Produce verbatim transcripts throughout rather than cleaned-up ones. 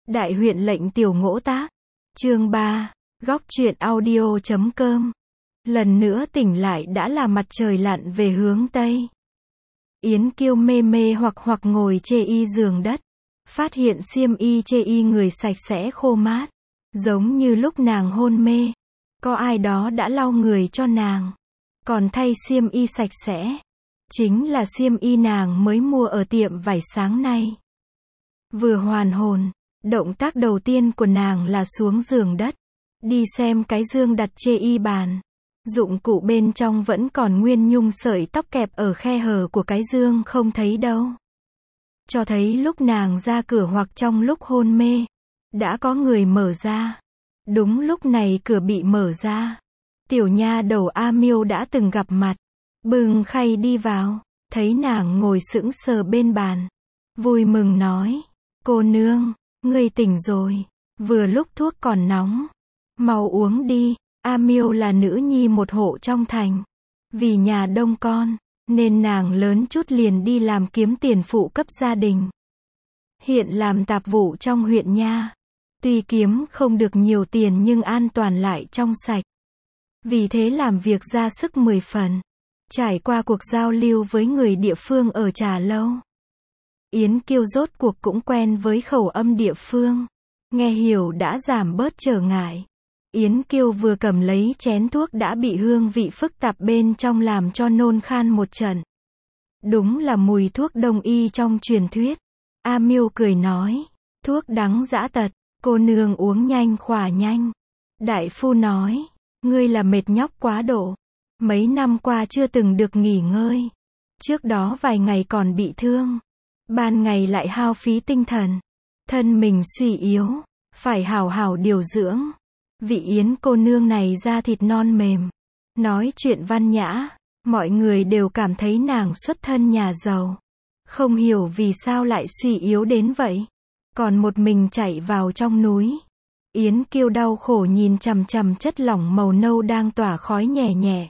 Đại huyện lệnh tiểu ngỗ tác. Chương ba. Góc truyện audio chấm com. Lần nữa tỉnh lại đã là mặt trời lặn về hướng Tây. Yến Kiêu mê mê hoặc hoặc ngồi chê y giường đất. Phát hiện xiêm y chê y người sạch sẽ khô mát. Giống như lúc nàng hôn mê. Có ai đó đã lau người cho nàng. Còn thay xiêm y sạch sẽ. Chính là xiêm y nàng mới mua ở tiệm vải sáng nay. Vừa hoàn hồn, động tác đầu tiên của nàng là xuống giường đất. Đi xem cái dương đặt chê y bàn. Dụng cụ bên trong vẫn còn nguyên nhung sợi tóc kẹp ở khe hở của cái dương không thấy đâu. Cho thấy lúc nàng ra cửa hoặc trong lúc hôn mê, đã có người mở ra. Đúng lúc này cửa bị mở ra. Tiểu nha đầu A Miêu đã từng gặp mặt. Bưng khay đi vào, thấy nàng ngồi sững sờ bên bàn. Vui mừng nói, cô nương, ngươi tỉnh rồi, vừa lúc thuốc còn nóng. Mau uống đi. A Miêu là nữ nhi một hộ trong thành. Vì nhà đông con, nên nàng lớn chút liền đi làm kiếm tiền phụ cấp gia đình. Hiện làm tạp vụ trong huyện nha. Tuy kiếm không được nhiều tiền nhưng an toàn lại trong sạch. Vì thế làm việc ra sức mười phần. Trải qua cuộc giao lưu với người địa phương ở Trà Lâu, Yến Kiêu rốt cuộc cũng quen với khẩu âm địa phương. Nghe hiểu đã giảm bớt trở ngại. Yến Kiêu vừa cầm lấy chén thuốc đã bị hương vị phức tạp bên trong làm cho nôn khan một trận. Đúng là mùi thuốc đông y trong truyền thuyết. A Miêu cười nói, thuốc đắng dã tật, cô nương uống nhanh khỏa nhanh. Đại phu nói, ngươi là mệt nhọc quá độ. Mấy năm qua chưa từng được nghỉ ngơi. Trước đó vài ngày còn bị thương. Ban ngày lại hao phí tinh thần. Thân mình suy yếu. Phải hào hào điều dưỡng. Vị Yến cô nương này da thịt non mềm. Nói chuyện văn nhã. Mọi người đều cảm thấy nàng xuất thân nhà giàu. Không hiểu vì sao lại suy yếu đến vậy. Còn một mình chạy vào trong núi. Yến Kiêu đau khổ nhìn chằm chằm chất lỏng màu nâu đang tỏa khói nhẹ nhẹ.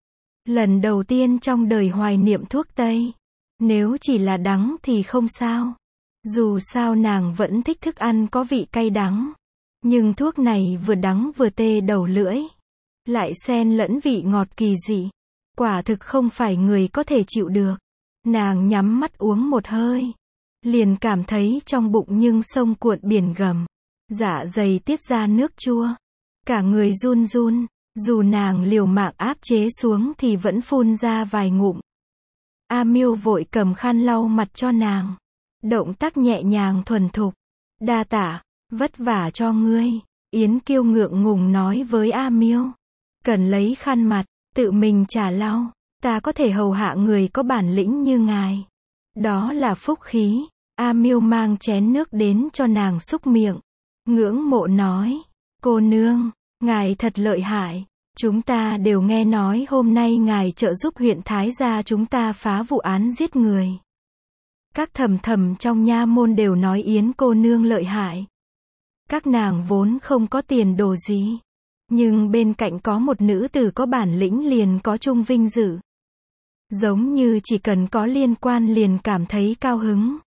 Lần đầu tiên trong đời hoài niệm thuốc Tây. Nếu chỉ là đắng thì không sao. Dù sao nàng vẫn thích thức ăn có vị cay đắng. Nhưng thuốc này vừa đắng vừa tê đầu lưỡi. Lại xen lẫn vị ngọt kỳ dị. Quả thực không phải người có thể chịu được. Nàng nhắm mắt uống một hơi. Liền cảm thấy trong bụng nhưng sông cuộn biển gầm. Dạ dày tiết ra nước chua. Cả người run run. Dù nàng liều mạng áp chế xuống thì vẫn phun ra vài ngụm. A Miêu vội cầm khăn lau mặt cho nàng. Động tác nhẹ nhàng thuần thục. Đa tạ, vất vả cho ngươi. Yến Kiêu ngượng ngùng nói với A Miêu. Cần lấy khăn mặt, tự mình trả lau. Ta có thể hầu hạ người có bản lĩnh như ngài. Đó là phúc khí. A Miêu mang chén nước đến cho nàng xúc miệng. Ngưỡng mộ nói. Cô nương, ngài thật lợi hại. Chúng ta đều nghe nói hôm nay ngài trợ giúp huyện Thái Gia chúng ta phá vụ án giết người. Các thầm thầm trong nha môn đều nói Yến cô nương lợi hại. Các nàng vốn không có tiền đồ gì. Nhưng bên cạnh có một nữ tử có bản lĩnh liền có chung vinh dự. Giống như chỉ cần có liên quan liền cảm thấy cao hứng.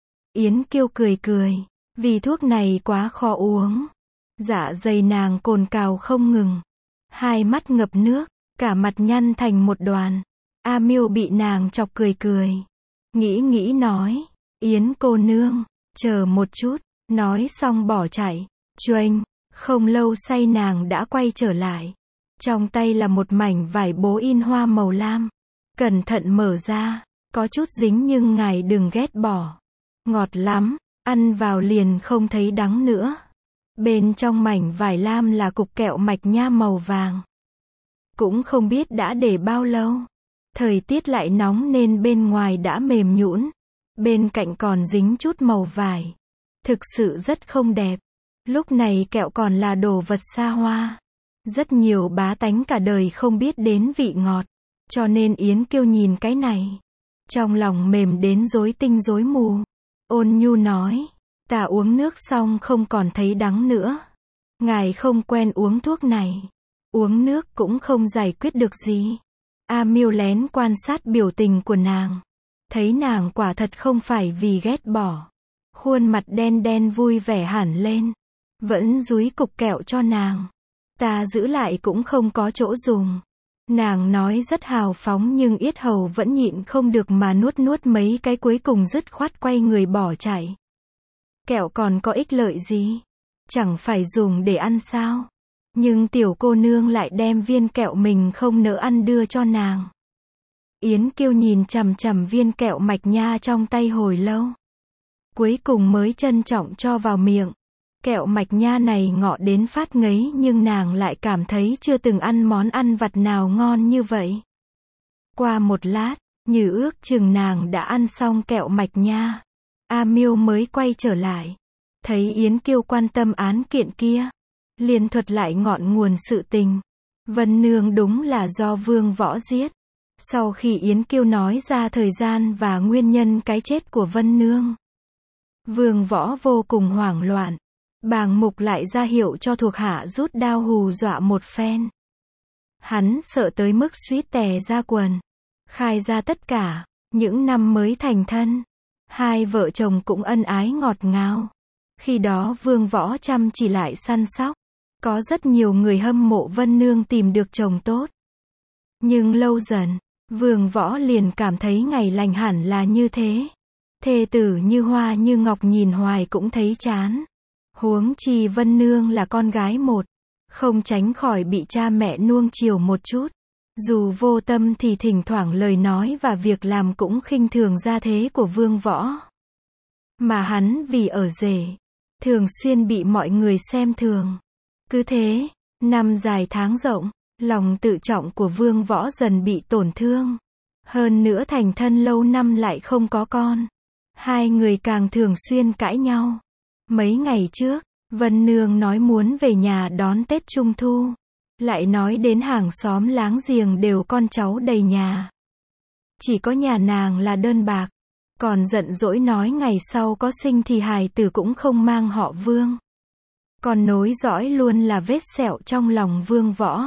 Yến Kiêu cười cười. Vì thuốc này quá khó uống. Dạ dày nàng cồn cào không ngừng. Hai mắt ngập nước, cả mặt nhăn thành một đoàn. A Miêu bị nàng chọc cười cười. Nghĩ nghĩ nói, Yến cô nương, chờ một chút, nói xong bỏ chạy. Choanh, không lâu say nàng đã quay trở lại. Trong tay là một mảnh vải bố in hoa màu lam. Cẩn thận mở ra, có chút dính nhưng ngài đừng ghét bỏ. Ngọt lắm, ăn vào liền không thấy đắng nữa. Bên trong mảnh vải lam là cục kẹo mạch nha màu vàng. Cũng không biết đã để bao lâu. Thời tiết lại nóng nên bên ngoài đã mềm nhũn. Bên cạnh còn dính chút màu vải. Thực sự rất không đẹp. Lúc này kẹo còn là đồ vật xa hoa. Rất nhiều bá tánh cả đời không biết đến vị ngọt. Cho nên Yến Kiêu nhìn cái này. Trong lòng mềm đến rối tinh rối mù. Ôn nhu nói. Ta uống nước xong không còn thấy đắng nữa. Ngài không quen uống thuốc này. Uống nước cũng không giải quyết được gì. A Miêu lén quan sát biểu tình của nàng. Thấy nàng quả thật không phải vì ghét bỏ. Khuôn mặt đen đen vui vẻ hẳn lên. Vẫn dúi cục kẹo cho nàng. Ta giữ lại cũng không có chỗ dùng. Nàng nói rất hào phóng nhưng yết hầu vẫn nhịn không được mà nuốt nuốt mấy cái, cuối cùng dứt khoát quay người bỏ chạy. Kẹo còn có ích lợi gì? Chẳng phải dùng để ăn sao? Nhưng tiểu cô nương lại đem viên kẹo mình không nỡ ăn đưa cho nàng. Yến Kiêu nhìn chằm chằm viên kẹo mạch nha trong tay hồi lâu. Cuối cùng mới trân trọng cho vào miệng. Kẹo mạch nha này ngọt đến phát ngấy nhưng nàng lại cảm thấy chưa từng ăn món ăn vặt nào ngon như vậy. Qua một lát, như ước chừng nàng đã ăn xong kẹo mạch nha. A Miêu mới quay trở lại. Thấy Yến Kiêu quan tâm án kiện kia. Liền thuật lại ngọn nguồn sự tình. Vân Nương đúng là do Vương Võ giết. Sau khi Yến Kiêu nói ra thời gian và nguyên nhân cái chết của Vân Nương, Vương Võ vô cùng hoảng loạn. Bàng Mục lại ra hiệu cho thuộc hạ rút đao hù dọa một phen. Hắn sợ tới mức suýt tè ra quần. Khai ra tất cả, những năm mới thành thân, hai vợ chồng cũng ân ái ngọt ngào. Khi đó Vương Võ chăm chỉ lại săn sóc. Có rất nhiều người hâm mộ Vân Nương tìm được chồng tốt. Nhưng lâu dần, Vương Võ liền cảm thấy ngày lành hẳn là như thế. Thê tử như hoa như ngọc nhìn hoài cũng thấy chán. Huống chi Vân Nương là con gái một, không tránh khỏi bị cha mẹ nuông chiều một chút. Dù vô tâm thì thỉnh thoảng lời nói và việc làm cũng khinh thường gia thế của Vương Võ. Mà hắn vì ở rể, thường xuyên bị mọi người xem thường. Cứ thế, năm dài tháng rộng, lòng tự trọng của Vương Võ dần bị tổn thương. Hơn nữa thành thân lâu năm lại không có con. Hai người càng thường xuyên cãi nhau. Mấy ngày trước, Vân Nương nói muốn về nhà đón Tết Trung Thu. Lại nói đến hàng xóm láng giềng đều con cháu đầy nhà. Chỉ có nhà nàng là đơn bạc. Còn giận dỗi nói ngày sau có sinh thì hài tử cũng không mang họ Vương. Còn nối dõi luôn là vết sẹo trong lòng Vương Võ.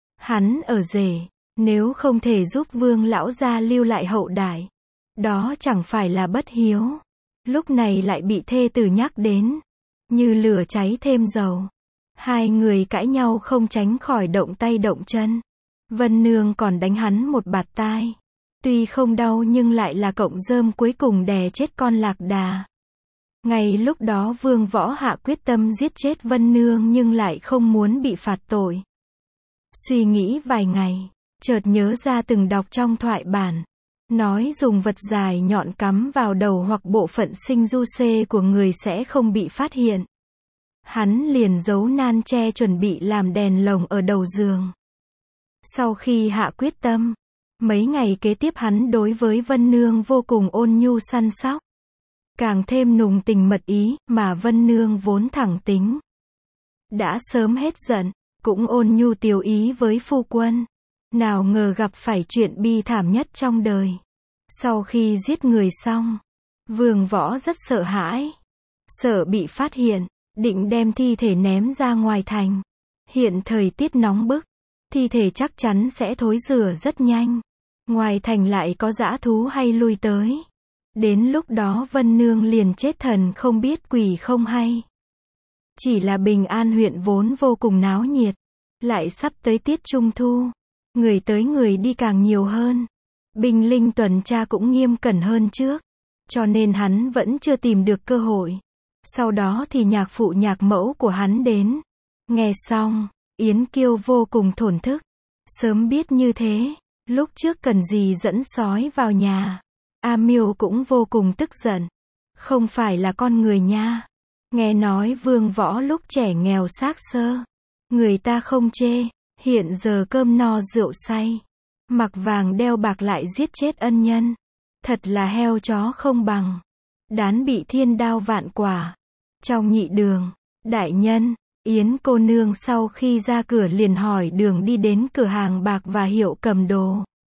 Hắn ở rể, nếu không thể giúp Vương lão gia lưu lại hậu đại, đó chẳng phải là bất hiếu. Lúc này lại bị thê tử nhắc đến, như lửa cháy thêm dầu. Hai người cãi nhau không tránh khỏi động tay động chân. Vân Nương còn đánh hắn một bạt tai. Tuy không đau nhưng lại là cọng rơm cuối cùng đè chết con lạc đà. Ngay lúc đó Vương Võ hạ quyết tâm giết chết Vân Nương nhưng lại không muốn bị phạt tội. Suy nghĩ vài ngày, chợt nhớ ra từng đọc trong thoại bản. Nói dùng vật dài nhọn cắm vào đầu hoặc bộ phận sinh du xê của người sẽ không bị phát hiện. Hắn liền giấu nan tre chuẩn bị làm đèn lồng ở đầu giường. Sau khi hạ quyết tâm, mấy ngày kế tiếp hắn đối với Vân Nương vô cùng ôn nhu săn sóc. Càng thêm nùng tình mật ý, mà Vân Nương vốn thẳng tính. Đã sớm hết giận, cũng ôn nhu tiều ý với phu quân. Nào ngờ gặp phải chuyện bi thảm nhất trong đời. Sau khi giết người xong, Vương Võ rất sợ hãi. Sợ bị phát hiện, định đem thi thể ném ra ngoài thành. Hiện thời tiết nóng bức, thi thể chắc chắn sẽ thối rữa rất nhanh. Ngoài thành lại có dã thú hay lui tới. Đến lúc đó Vân Nương liền chết thần không biết quỷ không hay. Chỉ là Bình An huyện vốn vô cùng náo nhiệt. Lại sắp tới tiết Trung Thu. Người tới người đi càng nhiều hơn. Binh linh tuần tra cũng nghiêm cẩn hơn trước. Cho nên hắn vẫn chưa tìm được cơ hội. Sau đó thì nhạc phụ nhạc mẫu của hắn đến. Nghe xong, Yến Kiêu vô cùng thổn thức. Sớm biết như thế, lúc trước cần gì dẫn sói vào nhà. A Miêu cũng vô cùng tức giận. Không phải là con người nha. Nghe nói Vương Võ lúc trẻ nghèo xác xơ. Người ta không chê. Hiện giờ cơm no rượu say. Mặc vàng đeo bạc lại giết chết ân nhân. Thật là heo chó không bằng. Đán bị thiên đao vạn quả. Trong nhị đường, đại nhân, Yến cô nương sau khi ra cửa liền hỏi đường đi đến cửa hàng bạc và hiệu cầm đồ.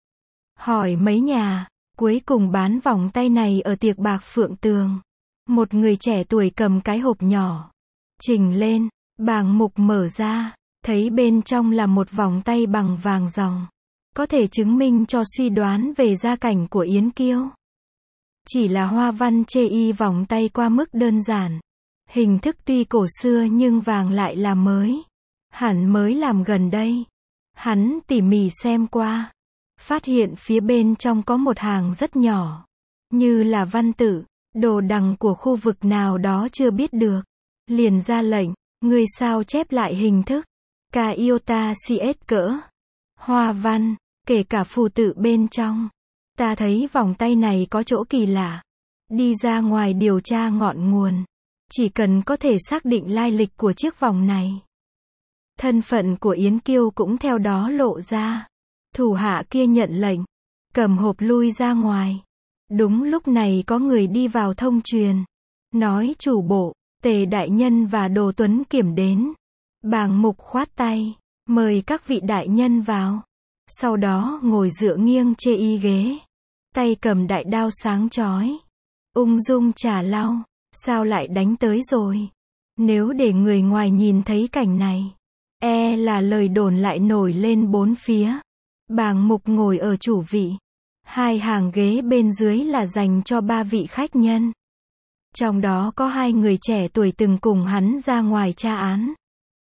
Hỏi mấy nhà, cuối cùng bán vòng tay này ở tiệc bạc Phượng Tường. Một người trẻ tuổi cầm cái hộp nhỏ. Trình lên, bảng mục mở ra, thấy bên trong là một vòng tay bằng vàng ròng. Có thể chứng minh cho suy đoán về gia cảnh của Yến Kiêu. Chỉ là hoa văn chê y vòng tay qua mức đơn giản. Hình thức tuy cổ xưa nhưng vàng lại là mới. Hẳn mới làm gần đây. Hắn tỉ mỉ xem qua. Phát hiện phía bên trong có một hàng rất nhỏ. Như là văn tự, đồ đằng của khu vực nào đó chưa biết được. Liền ra lệnh, người sao chép lại hình thức. Ca iota cs cỡ. Hoa văn, kể cả phù tự bên trong. Ta thấy vòng tay này có chỗ kỳ lạ. Đi ra ngoài điều tra ngọn nguồn. Chỉ cần có thể xác định lai lịch của chiếc vòng này. Thân phận của Yến Kiêu cũng theo đó lộ ra. Thủ hạ kia nhận lệnh. Cầm hộp lui ra ngoài. Đúng lúc này có người đi vào thông truyền. Nói chủ bộ, Tề đại nhân và Đồ Tuấn Kiểm đến. Bàng Mục khoát tay. Mời các vị đại nhân vào. Sau đó ngồi dựa nghiêng chê y ghế. Tay cầm đại đao sáng chói. Ung dung trà lau. Sao lại đánh tới rồi? Nếu để người ngoài nhìn thấy cảnh này. E là lời đồn lại nổi lên bốn phía. Bàng Mục ngồi ở chủ vị. Hai hàng ghế bên dưới là dành cho ba vị khách nhân. Trong đó có hai người trẻ tuổi từng cùng hắn ra ngoài tra án.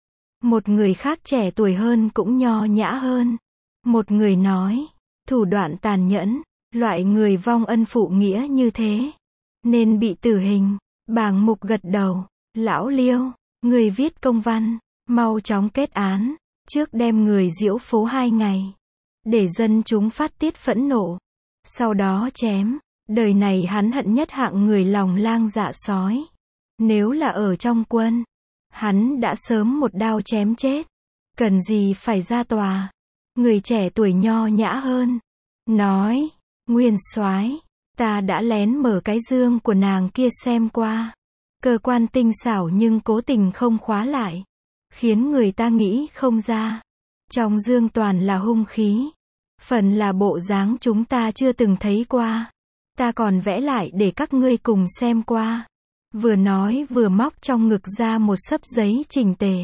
Một người khác trẻ tuổi hơn cũng nho nhã hơn. Một người nói, thủ đoạn tàn nhẫn, loại người vong ân phụ nghĩa như thế, nên bị tử hình. Bàng Mục gật đầu, lão Liêu, người viết công văn, mau chóng kết án, trước đem người diễu phố hai ngày, để dân chúng phát tiết phẫn nộ, sau đó chém. Đời này hắn hận nhất hạng người lòng lang dạ sói. Nếu là ở trong quân, hắn đã sớm một đao chém chết. Cần gì phải ra tòa. Người trẻ tuổi nho nhã hơn. Nói, Nguyên soái, ta đã lén mở cái dương của nàng kia xem qua. Cơ quan tinh xảo nhưng cố tình không khóa lại. Khiến người ta nghĩ không ra. Trong dương toàn là hung khí. Phần là bộ dáng chúng ta chưa từng thấy qua. Ta còn vẽ lại để các ngươi cùng xem qua. Vừa nói vừa móc trong ngực ra một xấp giấy chỉnh tề.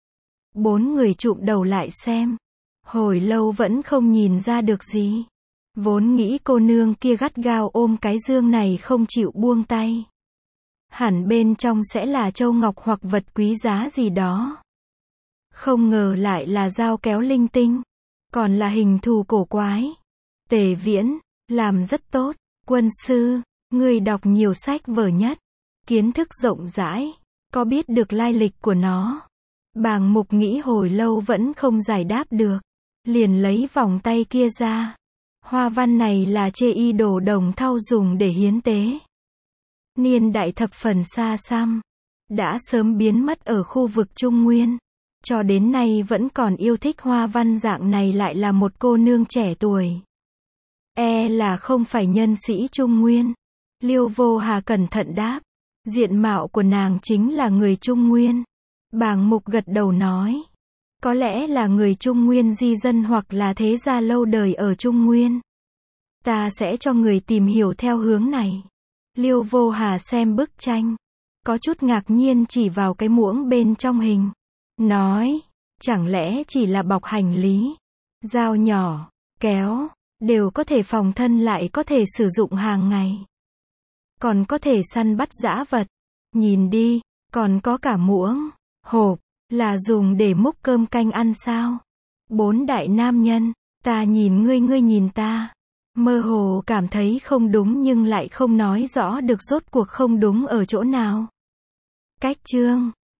Bốn người chụm đầu lại xem. Hồi lâu vẫn không nhìn ra được gì. Vốn nghĩ cô nương kia gắt gao ôm cái dương này không chịu buông tay. Hẳn bên trong sẽ là châu ngọc hoặc vật quý giá gì đó. Không ngờ lại là dao kéo linh tinh. Còn là hình thù cổ quái. Tề Viễn, làm rất tốt. Quân sư, người đọc nhiều sách vở nhất. Kiến thức rộng rãi. Có biết được lai lịch của nó. Bàng Mục nghĩ hồi lâu vẫn không giải đáp được. Liền lấy vòng tay kia ra. Hoa văn này là chê y đồ Đồng Thau dùng để hiến tế. Niên đại thập phần xa xăm. Đã sớm biến mất ở khu vực Trung Nguyên. Cho đến nay vẫn còn yêu thích hoa văn dạng này lại là một cô nương trẻ tuổi. E là không phải nhân sĩ Trung Nguyên. Liêu Vô Hà cẩn thận đáp. Diện mạo của nàng chính là người Trung Nguyên. Bàng Mục gật đầu nói. Có lẽ là người Trung Nguyên di dân hoặc là thế gia lâu đời ở Trung Nguyên. Ta sẽ cho người tìm hiểu theo hướng này. Liêu Vô Hà xem bức tranh. Có chút ngạc nhiên chỉ vào cái muỗng bên trong hình. Nói, chẳng lẽ chỉ là bọc hành lý. Dao nhỏ, kéo, đều có thể phòng thân lại có thể sử dụng hàng ngày. Còn có thể săn bắt dã vật. Nhìn đi, còn có cả muỗng, hộp, là dùng để múc cơm canh ăn sao? Bốn đại nam nhân, ta nhìn ngươi ngươi nhìn ta. Mơ hồ cảm thấy không đúng nhưng lại không nói rõ được rốt cuộc không đúng ở chỗ nào. Cách chương